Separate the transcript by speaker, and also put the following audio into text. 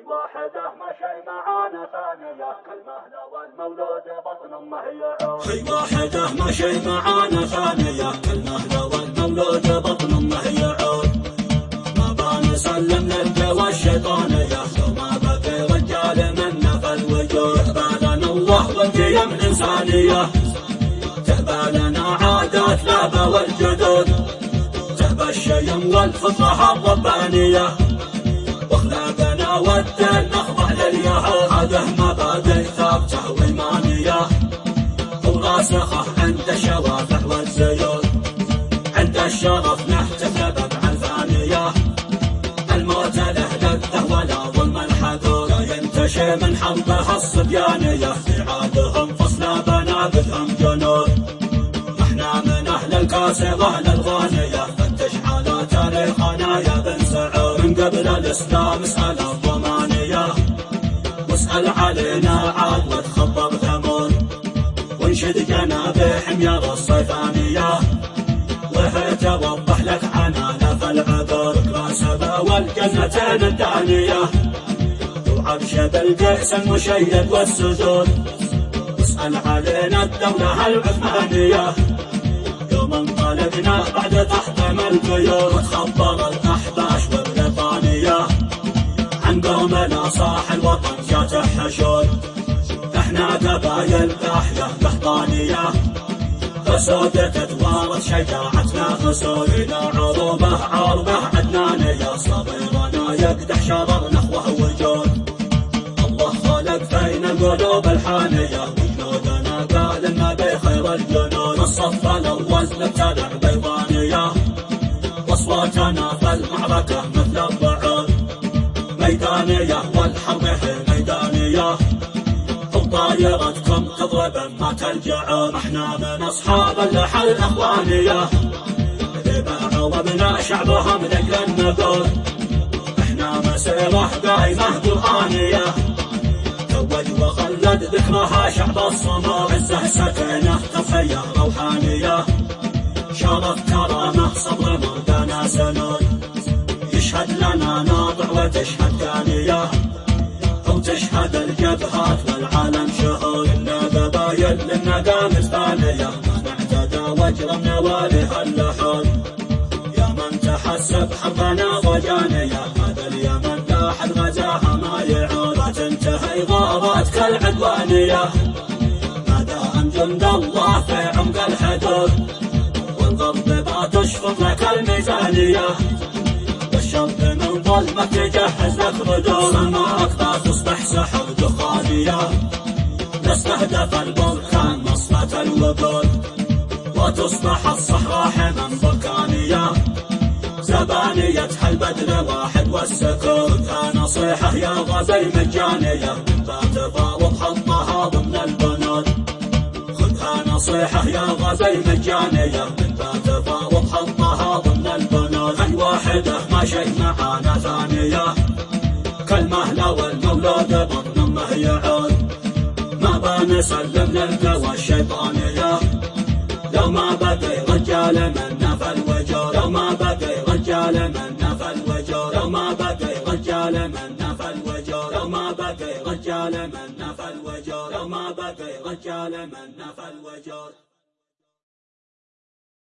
Speaker 1: واحدة مشي معانا ثانية كالمهلة والمولود بطن أمه يعود. هي واحدة مشي معانا ثانية كالمهلة والمولود بطن أمه يعود. ما بنسلم للقوى الشيطانية وما بقي رجال منا في الوجود. تقبلنا الله والقيم الإنسانية، تقبلنا عادات الآباء والجدود، تهبى الشيم والفطرة الربانية، واخلاقنا والدين نخضع لليهود. هذه مبادئ ثابتة وإيمانية وراسخة عند الشوافع والزيود. عند الشرف نحتفل بأفعال ثانية، الموت له لذة ولا ظلم الحدود. لا ينتشي من حربها الصبيانية، في عادهم فصل بنابلهم جنود. احنا من أهل الكاسرة للغانية، فتش على تاريخنا يا بن سعود. من قبل الإسلام اسأل الضمانية، واسأل علينا عاد وتخبر ثمود. وانشد جنابي حمير الصيفانية، وهي توضح لك عنانا في العبر. كاسبة والجنتين الدانية، وعرش بالقيس المشيد والسجود. واسأل علينا الدولة العثمانية، يوم انطلقنا بعد تحطيم القيود. وتخبر الأحباش والبريطانية، عن قومنا صاح الوطن جات حشود. احنا قبايل ضاحية قحطانية، فسود تتوارث شجاعتنا خسود. إلى عروبة عدنانية، صغيرنا يقدح شرر نخوة وجود. الله خلق فينا القلوب الحانية، وجنودنا قال إن بخير الجنود. الصف الأول ابتدع بيضانية، واصواتنا في المعركة مثل الرعود. ميدانية والحرب هي ميدانية، وطايرتكم تضرب ما تلجعون. احنا من أصحاب اللحى الأخوانية، اللي باعوا وابناء شعبهم لأجل النقود. احنا مسيرة قايمة قرآنية، توج وخلد ذكرها شعب الصمود. عزه سكينة تضحية روحانية، شرف كرامة صبر مردنا سنود. يشهد لنا ناطع وتشهد ثانية، وتشهد الجبهات والعالم شهود. إنا قبايل لنا قامت ثانية، ما نعتدى واجرم نوالها اللحود. يا من تحسب حربنا وجانية، هذا اليمن لاح الغزاها ما يعود. لا تنتهي غاراتك العدوانية، ما دام جند الله في عمق الحدود. والغرب ما تشفط لك الميزانية، والشرق من ظلمك تجهز لك ردود. سماك لا تصبح سحب دخانية، نستهدف البركان مصفة الوقود. وتصبح الصحراء حما بركانية، زبانية البدر واحد والسكون. نصيحة يا غازي مجانية، من بات فاوض حطها ضمن البنود. خذها نصيحة يا غازي مجانية، من بات فاوض حطها ضمن البنود. هي واحدة ماشي معانا ثانية، كالمهلة والمولود بطن أمه يعود. ما بنسلم للقوى الشيطانية، لو ما بقي رجال منا في الوجود. لو ما بقي رجال منا في الوجود. لو ما بقي رجال منا في الوجود. لو ما بقي رجال منا في الوجود. لو ما بقي رجال منا في الوجود.